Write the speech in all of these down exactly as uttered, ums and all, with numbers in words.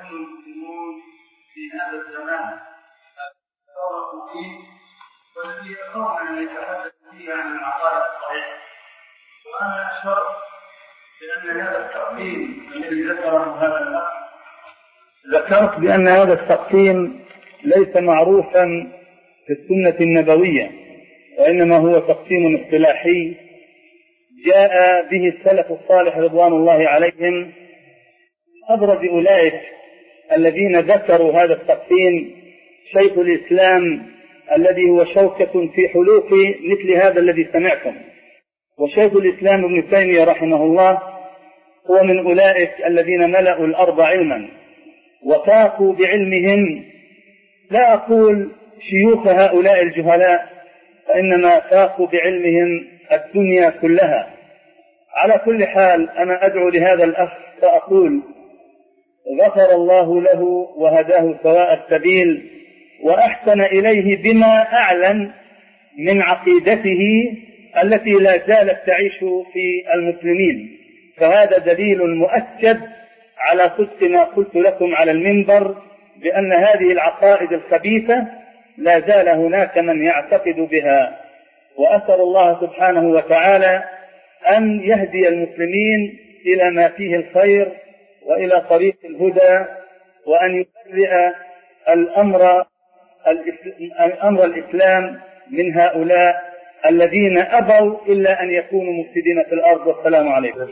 المسلمون في هذا الزمان فرقوا فيه والذي يرون أن يتحدث فيه عن العقائد الصحيحة. وأنا أشعر بأن هذا التقسيم الذي ذكره هذا الأخ ذكرت بأن هذا التقسيم ليس معروفا في السنة النبوية، وإنما هو تقسيم اصطلاحي جاء به السلف الصالح رضوان الله عليهم. أبرز أولئك الذين ذكروا هذا التقسيم شيخ الإسلام الذي هو شوكة في حلوق مثل هذا الذي سمعتم، وشيخ الإسلام ابن تيمية رحمه الله هو من أولئك الذين ملأوا الأرض علما وفاقوا بعلمهم. لا أقول شيوخ هؤلاء الجهلاء، فإنما فاقوا بعلمهم الدنيا كلها. على كل حال أنا أدعو لهذا الأخ فأقول غفر الله له وهداه سواء السبيل وأحسن إليه بما أعلن من عقيدته التي لا زالت تعيش في المسلمين، فهذا دليل مؤكد على صدق ما قلت لكم على المنبر بأن هذه العقائد الخبيثة لا زال هناك من يعتقد بها. وأسأل الله سبحانه وتعالى أن يهدي المسلمين إلى ما فيه الخير وإلى طريق الهدى، وأن يبرئ الأمر الأمر الإسلام من هؤلاء الذين أبوا إلا أن يكونوا مفسدين في الأرض. والسلام عليكم.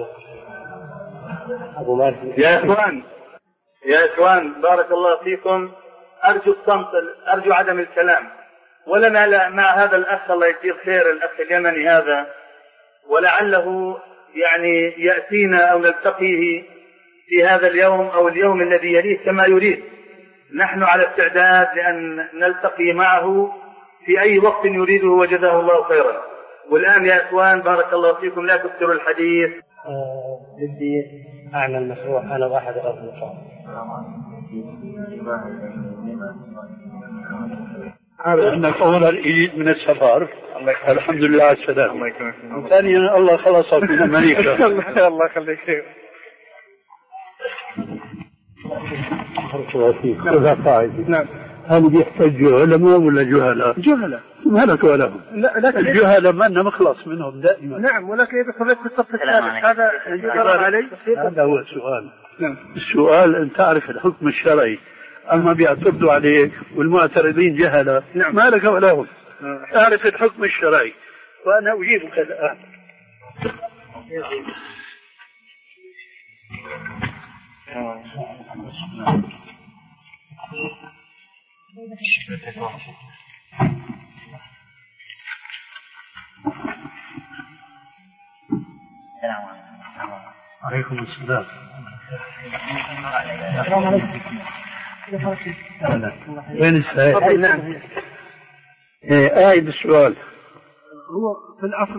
يا إخوان يا إخوان بارك الله فيكم، أرجو الصمت، أرجو عدم الكلام. ولنا مع هذا الأخ الله يجزيه خير، الأخ اليمني هذا، ولعله يعني يأتينا أو نلتقيه في هذا اليوم أو اليوم الذي يليه كما يريد. نحن على استعداد لأن نلتقي معه في أي وقت يريده وجزاه الله خيرا. والآن يا إخوان بارك الله فيكم لا تكثروا الحديث. بدي أه أعمل مشروع أنا واحد الأصدقاء. عارف أنك أولا إيد من السفر، الحمد لله على السلامة، ثانيا الله خلصك من أمريكا. الله يخليك. نعم. هل بيحتاجوا علماء ولا جهلاء؟ جهلاء. مالك ولهم؟ لا لكن الجهلاء ما أنا مخلص منهم دائما. نعم، ولكن إذا خليت في الصف الثالث هذا يجرى علي. هذا هو السؤال. نعم. السؤال أن تعرف الحكم الشرعي، أما بيعترضوا عليك والمعترضين جهلاء. نعم. مالك ولهم؟ أعرف الحكم الشرعي وأنا أجيبك الآن. عليكم السلام. السلام عليكم. وين السائل؟ نعم. ايه، أعيد السؤال. هو في الأصل